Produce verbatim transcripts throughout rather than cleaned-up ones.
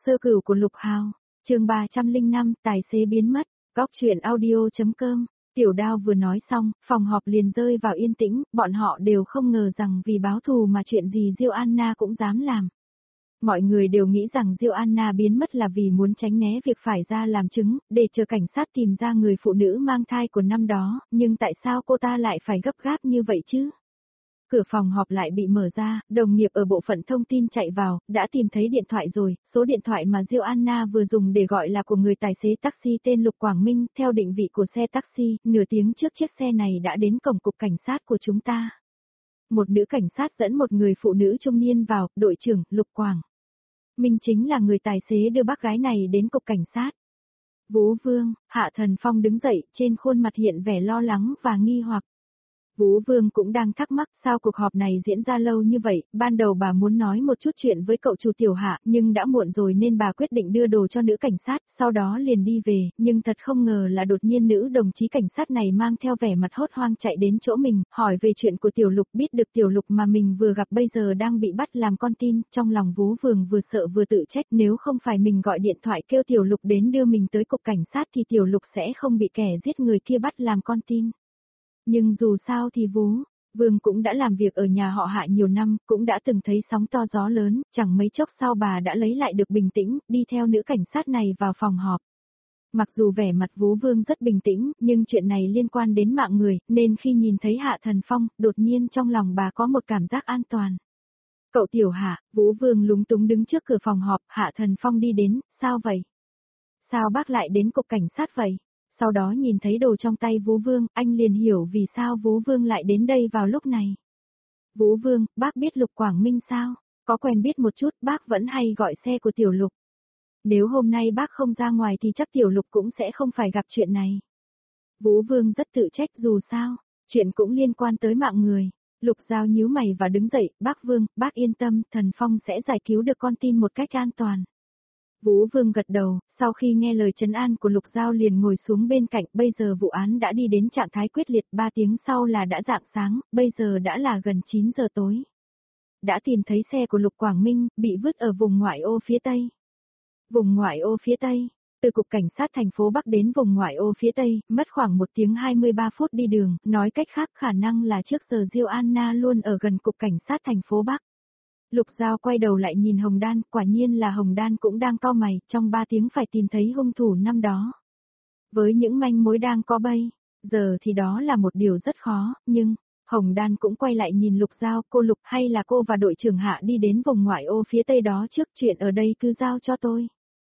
Sơ cửu của Lục Hào, chương ba trăm lẻ năm, tài xế biến mất, góc truyện audio.com. Tiểu Đao vừa nói xong, phòng họp liền rơi vào yên tĩnh, bọn họ đều không ngờ rằng vì báo thù mà chuyện gì Diêu Anna cũng dám làm. Mọi người đều nghĩ rằng Diêu Anna biến mất là vì muốn tránh né việc phải ra làm chứng, để chờ cảnh sát tìm ra người phụ nữ mang thai của năm đó, nhưng tại sao cô ta lại phải gấp gáp như vậy chứ? Cửa phòng họp lại bị mở ra, đồng nghiệp ở bộ phận thông tin chạy vào, đã tìm thấy điện thoại rồi, số điện thoại mà Diêu Anna vừa dùng để gọi là của người tài xế taxi tên Lục Quảng Minh, theo định vị của xe taxi, nửa tiếng trước chiếc xe này đã đến cổng cục cảnh sát của chúng ta. Một nữ cảnh sát dẫn một người phụ nữ trung niên vào, đội trưởng, Lục Quảng Minh chính là người tài xế đưa bác gái này đến cục cảnh sát. Vú Vương, Hạ Thần Phong đứng dậy, trên khuôn mặt hiện vẻ lo lắng và nghi hoặc. Vũ Vương cũng đang thắc mắc sao cuộc họp này diễn ra lâu như vậy, ban đầu bà muốn nói một chút chuyện với cậu chủ Tiểu Hạ, nhưng đã muộn rồi nên bà quyết định đưa đồ cho nữ cảnh sát, sau đó liền đi về, nhưng thật không ngờ là đột nhiên nữ đồng chí cảnh sát này mang theo vẻ mặt hốt hoang chạy đến chỗ mình, hỏi về chuyện của Tiểu Lục, biết được Tiểu Lục mà mình vừa gặp bây giờ đang bị bắt làm con tin, trong lòng Vũ Vương vừa sợ vừa tự trách, nếu không phải mình gọi điện thoại kêu Tiểu Lục đến đưa mình tới cục cảnh sát thì Tiểu Lục sẽ không bị kẻ giết người kia bắt làm con tin. Nhưng dù sao thì Vũ Vương cũng đã làm việc ở nhà họ Hạ nhiều năm, cũng đã từng thấy sóng to gió lớn, chẳng mấy chốc sau bà đã lấy lại được bình tĩnh, đi theo nữ cảnh sát này vào phòng họp. Mặc dù vẻ mặt Vũ Vương rất bình tĩnh, nhưng chuyện này liên quan đến mạng người, nên khi nhìn thấy Hạ Thần Phong, đột nhiên trong lòng bà có một cảm giác an toàn. Cậu Tiểu Hạ, Vũ Vương lúng túng đứng trước cửa phòng họp, Hạ Thần Phong đi đến, sao vậy? Sao bác lại đến cục cảnh sát vậy? Sau đó nhìn thấy đồ trong tay Vũ Vương, anh liền hiểu vì sao Vũ Vương lại đến đây vào lúc này. Vũ Vương, bác biết Lục Quảng Minh sao? Có quen biết một chút, bác vẫn hay gọi xe của Tiểu Lục. Nếu hôm nay bác không ra ngoài thì chắc Tiểu Lục cũng sẽ không phải gặp chuyện này. Vũ Vương rất tự trách dù sao, chuyện cũng liên quan tới mạng người. Lục Giao nhíu mày và đứng dậy, bác Vương, bác yên tâm, Thần Phong sẽ giải cứu được con tin một cách an toàn. Vũ Vương gật đầu, sau khi nghe lời trấn an của Lục Giao liền ngồi xuống bên cạnh, bây giờ vụ án đã đi đến trạng thái quyết liệt, ba tiếng sau là đã rạng sáng, bây giờ đã là gần chín giờ tối. Đã tìm thấy xe của Lục Quảng Minh, bị vứt ở vùng ngoại ô phía Tây. Vùng ngoại ô phía Tây, từ cục cảnh sát thành phố Bắc đến vùng ngoại ô phía Tây, mất khoảng một tiếng hai mươi ba phút đi đường, nói cách khác khả năng là trước giờ Diêu Anna luôn ở gần cục cảnh sát thành phố Bắc. Lục Giao quay đầu lại nhìn Hồng Đan, quả nhiên là Hồng Đan cũng đang cau mày, trong ba tiếng phải tìm thấy hung thủ năm đó. Với những manh mối đang có bây giờ thì đó là một điều rất khó, nhưng, Hồng Đan cũng quay lại nhìn Lục Giao, cô Lục hay là cô và đội trưởng Hạ đi đến vùng ngoại ô phía Tây đó trước, chuyện ở đây cứ giao cho tôi.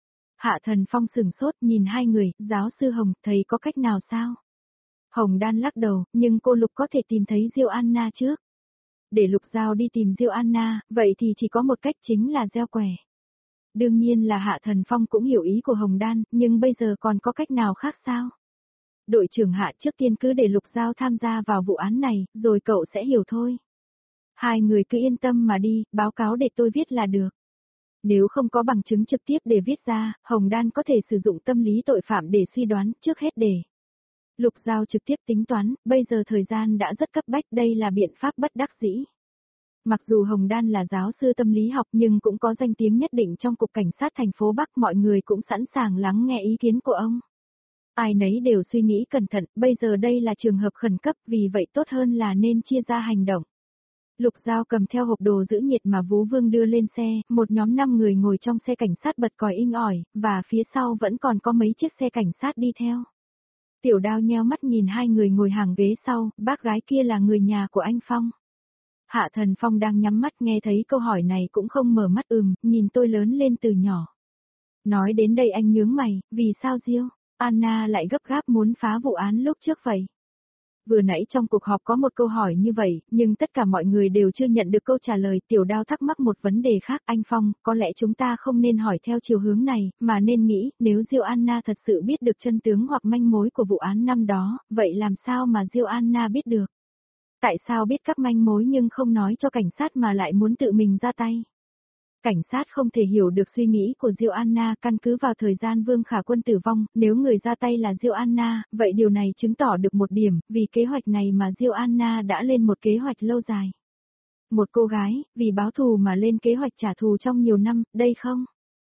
Hạ Thần Phong sửng sốt nhìn hai người, giáo sư Hồng, thầy có cách nào sao? Hồng Đan lắc đầu, nhưng cô Lục có thể tìm thấy Diêu Anna trước. Để Lục Giao đi tìm Diêu Anna, vậy thì chỉ có một cách chính là gieo quẻ. Đương nhiên là Hạ Thần Phong cũng hiểu ý của Hồng Đan, nhưng bây giờ còn có cách nào khác sao? Đội trưởng Hạ trước tiên cứ để Lục Giao tham gia vào vụ án này, rồi cậu sẽ hiểu thôi. Hai người cứ yên tâm mà đi, báo cáo để tôi viết là được. Nếu không có bằng chứng trực tiếp để viết ra, Hồng Đan có thể sử dụng tâm lý tội phạm để suy đoán, trước hết để. Lục Giao trực tiếp tính toán, bây giờ thời gian đã rất cấp bách, đây là biện pháp bất đắc dĩ. Mặc dù Hồng Đan là giáo sư tâm lý học nhưng cũng có danh tiếng nhất định trong cục cảnh sát thành phố Bắc, mọi người cũng sẵn sàng lắng nghe ý kiến của ông. Ai nấy đều suy nghĩ cẩn thận, bây giờ đây là trường hợp khẩn cấp, vì vậy tốt hơn là nên chia ra hành động. Lục Giao cầm theo hộp đồ giữ nhiệt mà Vũ Vương đưa lên xe, một nhóm năm người ngồi trong xe cảnh sát bật còi inh ỏi, và phía sau vẫn còn có mấy chiếc xe cảnh sát đi theo. Tiểu Đao nheo mắt nhìn hai người ngồi hàng ghế sau, bác gái kia là người nhà của anh Phong. Hạ Thần Phong đang nhắm mắt nghe thấy câu hỏi này cũng không mở mắt ừm, nhìn tôi lớn lên từ nhỏ. Nói đến đây anh nhướng mày, vì sao Diêu Anna lại gấp gáp muốn phá vụ án lúc trước vậy? Vừa nãy trong cuộc họp có một câu hỏi như vậy, nhưng tất cả mọi người đều chưa nhận được câu trả lời. Tiểu Đao thắc mắc một vấn đề khác, anh Phong, có lẽ chúng ta không nên hỏi theo chiều hướng này, mà nên nghĩ, nếu Diêu Anna thật sự biết được chân tướng hoặc manh mối của vụ án năm đó, vậy làm sao mà Diêu Anna biết được? Tại sao biết các manh mối nhưng không nói cho cảnh sát mà lại muốn tự mình ra tay? Cảnh sát không thể hiểu được suy nghĩ của Diêu Anna, căn cứ vào thời gian Vương Khả Quân tử vong, nếu người ra tay là Diêu Anna, vậy điều này chứng tỏ được một điểm, vì kế hoạch này mà Diêu Anna đã lên một kế hoạch lâu dài. Một cô gái, vì báo thù mà lên kế hoạch trả thù trong nhiều năm, đây không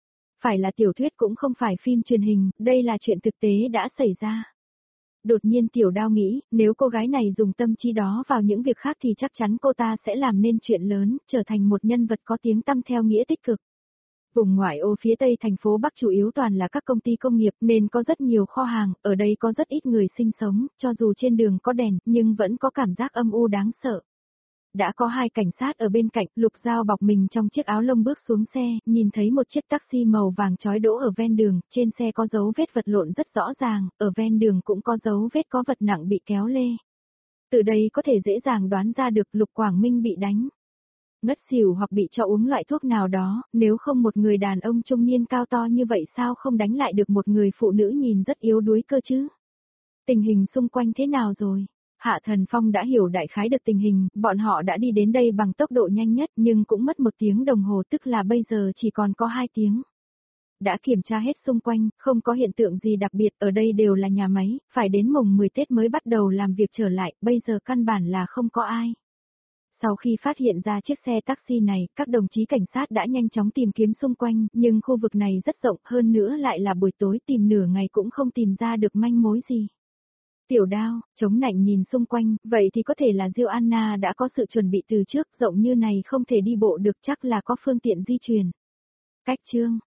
phải là tiểu thuyết cũng không phải phim truyền hình, đây là chuyện thực tế đã xảy ra. Đột nhiên Tiểu Đao nghĩ, nếu cô gái này dùng tâm trí đó vào những việc khác thì chắc chắn cô ta sẽ làm nên chuyện lớn, trở thành một nhân vật có tiếng tăm theo nghĩa tích cực. Vùng ngoại ô phía tây thành phố Bắc chủ yếu toàn là các công ty công nghiệp nên có rất nhiều kho hàng, ở đây có rất ít người sinh sống, cho dù trên đường có đèn nhưng vẫn có cảm giác âm u đáng sợ. Đã có hai cảnh sát ở bên cạnh, Lục Giao bọc mình trong chiếc áo lông bước xuống xe, nhìn thấy một chiếc taxi màu vàng chói đỗ ở ven đường, trên xe có dấu vết vật lộn rất rõ ràng, ở ven đường cũng có dấu vết có vật nặng bị kéo lê. Từ đây có thể dễ dàng đoán ra được Lục Quảng Minh bị đánh ngất xỉu hoặc bị cho uống loại thuốc nào đó, nếu không một người đàn ông trung niên cao to như vậy sao không đánh lại được một người phụ nữ nhìn rất yếu đuối cơ chứ? Tình hình xung quanh thế nào rồi? Hạ Thần Phong đã hiểu đại khái được tình hình, bọn họ đã đi đến đây bằng tốc độ nhanh nhất nhưng cũng mất một tiếng đồng hồ tức là bây giờ chỉ còn có hai tiếng. Đã kiểm tra hết xung quanh, không có hiện tượng gì đặc biệt, ở đây đều là nhà máy, phải đến mùng mười Tết mới bắt đầu làm việc trở lại, bây giờ căn bản là không có ai. Sau khi phát hiện ra chiếc xe taxi này, các đồng chí cảnh sát đã nhanh chóng tìm kiếm xung quanh, nhưng khu vực này rất rộng hơn nữa lại là buổi tối tìm nửa ngày cũng không tìm ra được manh mối gì. Tiểu Đao, chống nạnh nhìn xung quanh, vậy thì có thể là Diêu Anna đã có sự chuẩn bị từ trước, rộng như này không thể đi bộ được chắc là có phương tiện di chuyển. Cách chương